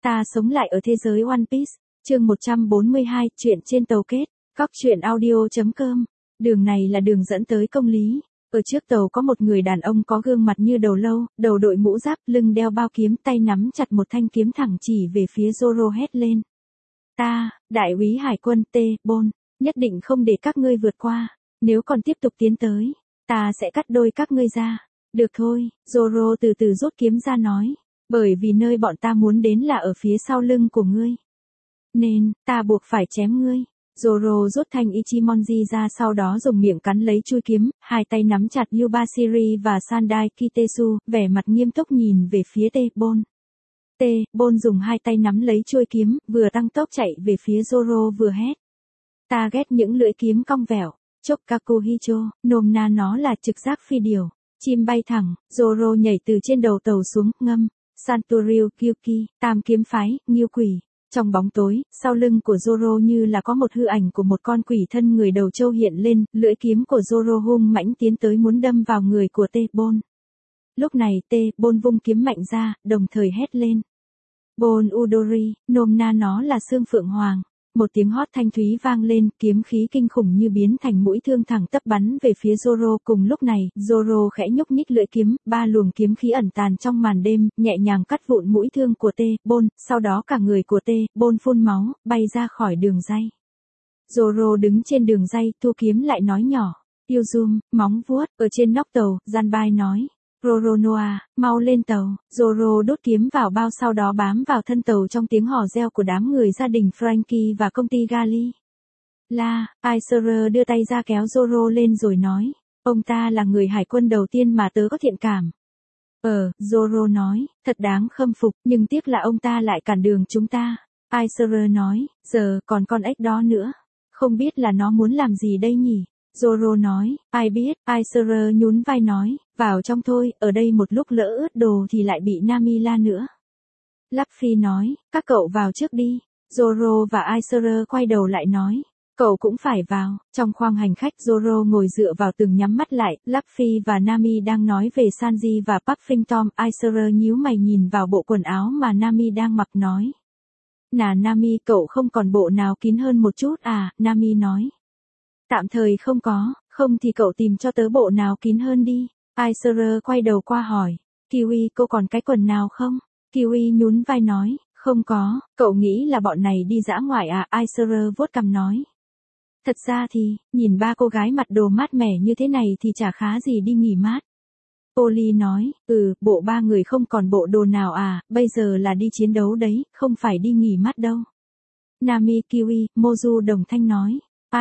Ta sống lại ở thế giới One Piece, chương 142, chuyện trên tàu kết, Cóc truyện audio.com. Đường này là đường dẫn tới công lý. Ở trước tàu có một người đàn ông có gương mặt như đầu lâu, đầu đội mũ giáp, lưng đeo bao kiếm, tay nắm chặt một thanh kiếm thẳng chỉ về phía Zoro hét lên. Ta, đại úy hải quân T-Bone, nhất định không để các ngươi vượt qua. Nếu còn tiếp tục tiến tới, ta sẽ cắt đôi các ngươi ra. Được thôi, Zoro từ từ rút kiếm ra nói. Bởi vì nơi bọn ta muốn đến là ở phía sau lưng của ngươi. Nên, ta buộc phải chém ngươi. Zoro rút thanh Ichimonji ra, sau đó dùng miệng cắn lấy chuôi kiếm, hai tay nắm chặt Yubashiri và Sandai Kitesu, vẻ mặt nghiêm túc nhìn về phía T-Bone. T-Bone dùng hai tay nắm lấy chuôi kiếm, vừa tăng tốc chạy về phía Zoro vừa hét. Ta ghét những lưỡi kiếm cong vẹo. Chokaku Hicho, nôm na nó là trực giác phi điều. Chim bay thẳng, Zoro nhảy từ trên đầu tàu xuống, ngâm. Santoryu Kyuki, tam kiếm phái, Ngưu quỷ. Trong bóng tối, sau lưng của Zoro như là có một hư ảnh của một con quỷ thân người đầu trâu hiện lên, lưỡi kiếm của Zoro hung mãnh tiến tới muốn đâm vào người của T-Bone. Lúc này T-Bone vung kiếm mạnh ra, đồng thời hét lên. Bon Udori, nôm na nó là xương phượng hoàng. Một tiếng hót thanh thúy vang lên, kiếm khí kinh khủng như biến thành mũi thương thẳng tắp bắn về phía Zoro. Cùng lúc này, Zoro khẽ nhúc nhích lưỡi kiếm, ba luồng kiếm khí ẩn tàn trong màn đêm, nhẹ nhàng cắt vụn mũi thương của T-Bone, sau đó cả người của T-Bone phun máu, bay ra khỏi đường ray. Zoro đứng trên đường ray, thu kiếm lại nói nhỏ. Yuzum, móng vuốt, ở trên nóc tàu, Zanbai nói. Roronoa, mau lên tàu. Zoro đốt kiếm vào bao, sau đó bám vào thân tàu trong tiếng hò reo của đám người gia đình Franky và công ty Gali. Aiser đưa tay ra kéo Zoro lên rồi nói. Ông ta là người hải quân đầu tiên mà tớ có thiện cảm. Zoro nói, thật đáng khâm phục, nhưng tiếc là ông ta lại cản đường chúng ta. Aiser nói, giờ còn con ếch đó nữa. Không biết là nó muốn làm gì đây nhỉ? Zoro nói, ai biết, Aiser nhún vai nói, vào trong thôi, ở đây một lúc lỡ ướt đồ thì lại bị Nami la nữa. Luffy nói, các cậu vào trước đi. Zoro và Aiser quay đầu lại nói, cậu cũng phải vào. Trong khoang hành khách, Zoro ngồi dựa vào tường nhắm mắt lại, Luffy và Nami đang nói về Sanji và Puffington. Aiser nhíu mày nhìn vào bộ quần áo mà Nami đang mặc nói. Nami, cậu không còn bộ nào kín hơn một chút à? Nami nói. Tạm thời không có, không thì cậu tìm cho tớ bộ nào kín hơn đi. Aiser quay đầu qua hỏi. Kiwi, cô còn cái quần nào không? Kiwi nhún vai nói, không có, cậu nghĩ là bọn này đi dã ngoại à? Aiser vuốt cằm nói. Thật ra thì, nhìn ba cô gái mặc đồ mát mẻ như thế này thì chả khá gì đi nghỉ mát. Polly nói, bộ ba người không còn bộ đồ nào à, bây giờ là đi chiến đấu đấy, không phải đi nghỉ mát đâu. Nami, Kiwi, Mozu đồng thanh nói.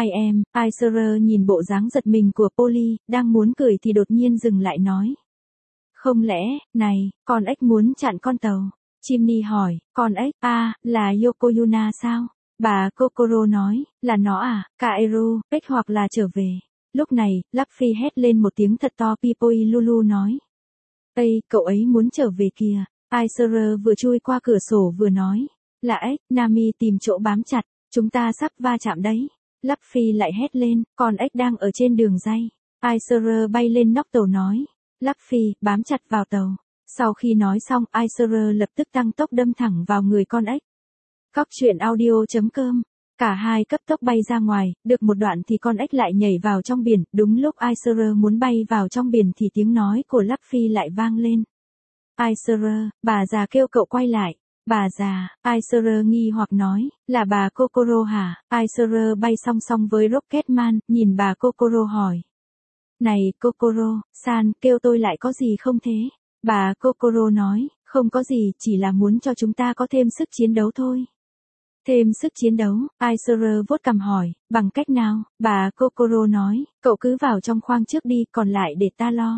Aiser nhìn bộ dáng giật mình của Polly, đang muốn cười thì đột nhiên dừng lại nói. Không lẽ, này, con ếch muốn chặn con tàu? Chimney hỏi, con ếch, là Yokoyuna sao? Bà Kokoro nói, là nó à, Kaeru, ếch hoặc là trở về. Lúc này, Luffy hét lên một tiếng thật to. Pipoi Lulu nói. Ây, cậu ấy muốn trở về kìa. Aiser vừa chui qua cửa sổ vừa nói. Là ếch, Nami tìm chỗ bám chặt, chúng ta sắp va chạm đấy. Luffy lại hét lên, con ếch đang ở trên đường ray. Aiser bay lên nóc tàu nói. Luffy, bám chặt vào tàu. Sau khi nói xong, Aiser lập tức tăng tốc đâm thẳng vào người con ếch. Cóc truyện audio.com. Cả hai cấp tốc bay ra ngoài, được một đoạn thì con ếch lại nhảy vào trong biển. Đúng lúc Aiser muốn bay vào trong biển thì tiếng nói của Luffy lại vang lên. Aiser, bà già kêu cậu quay lại. Bà già, Aiser nghi hoặc nói, là bà Kokoro hả? Aiser bay song song với Rocketman, nhìn bà Kokoro hỏi. Này Kokoro, san, kêu tôi lại có gì không thế? Bà Kokoro nói, không có gì, chỉ là muốn cho chúng ta có thêm sức chiến đấu thôi. Thêm sức chiến đấu, Aiser vuốt cằm hỏi, bằng cách nào? Bà Kokoro nói, cậu cứ vào trong khoang trước đi, còn lại để ta lo.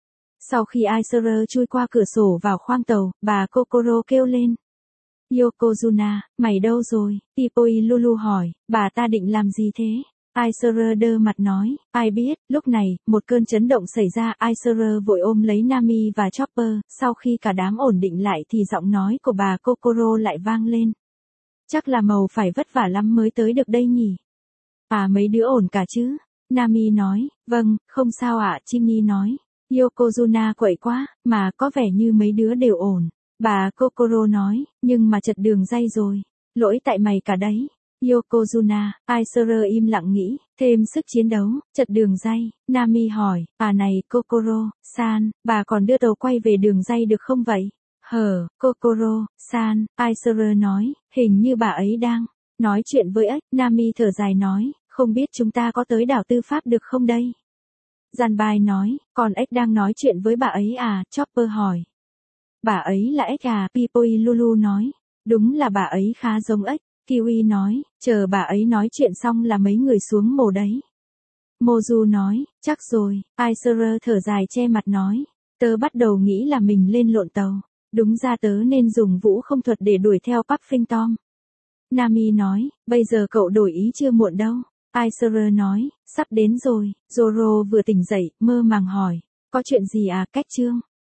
Sau khi Aiser chui qua cửa sổ vào khoang tàu, bà Kokoro kêu lên. Yokozuna, mày đâu rồi? Pipoi Lulu hỏi, bà ta định làm gì thế? Aiser đơ mặt nói, ai biết. Lúc này, một cơn chấn động xảy ra. Aiser vội ôm lấy Nami và Chopper. Sau khi cả đám ổn định lại thì giọng nói của bà Kokoro lại vang lên. Chắc là màu phải vất vả lắm mới tới được đây nhỉ? Mấy đứa ổn cả chứ? Nami nói, vâng, không sao ạ. Chimney nói, Yokozuna quậy quá, mà có vẻ như mấy đứa đều ổn. Bà Kokoro nói, nhưng mà chật đường dây rồi. Lỗi tại mày cả đấy. Yokozuna, Aizuru im lặng nghĩ, thêm sức chiến đấu, chật đường dây. Nami hỏi, này Kokoro, san, bà còn đưa tàu quay về đường dây được không vậy? Kokoro, san, Aizuru nói, hình như bà ấy đang nói chuyện với ếch. Nami thở dài nói, không biết chúng ta có tới đảo tư pháp được không đây? Janbai nói, còn ếch đang nói chuyện với bà ấy à? Chopper hỏi. Bà ấy là ếch à? Pipoi Lulu nói, đúng là bà ấy khá giống ếch. Kiwi nói, chờ bà ấy nói chuyện xong là mấy người xuống mồ đấy. Mozu nói, chắc rồi. Aizuru thở dài che mặt nói, tớ bắt đầu nghĩ là mình lên lộn tàu. Đúng ra tớ nên dùng vũ không thuật để đuổi theo Puffington. Nami nói, bây giờ cậu đổi ý chưa muộn đâu. Aizuru nói, sắp đến rồi. Zoro vừa tỉnh dậy, mơ màng hỏi, có chuyện gì à? Cách chương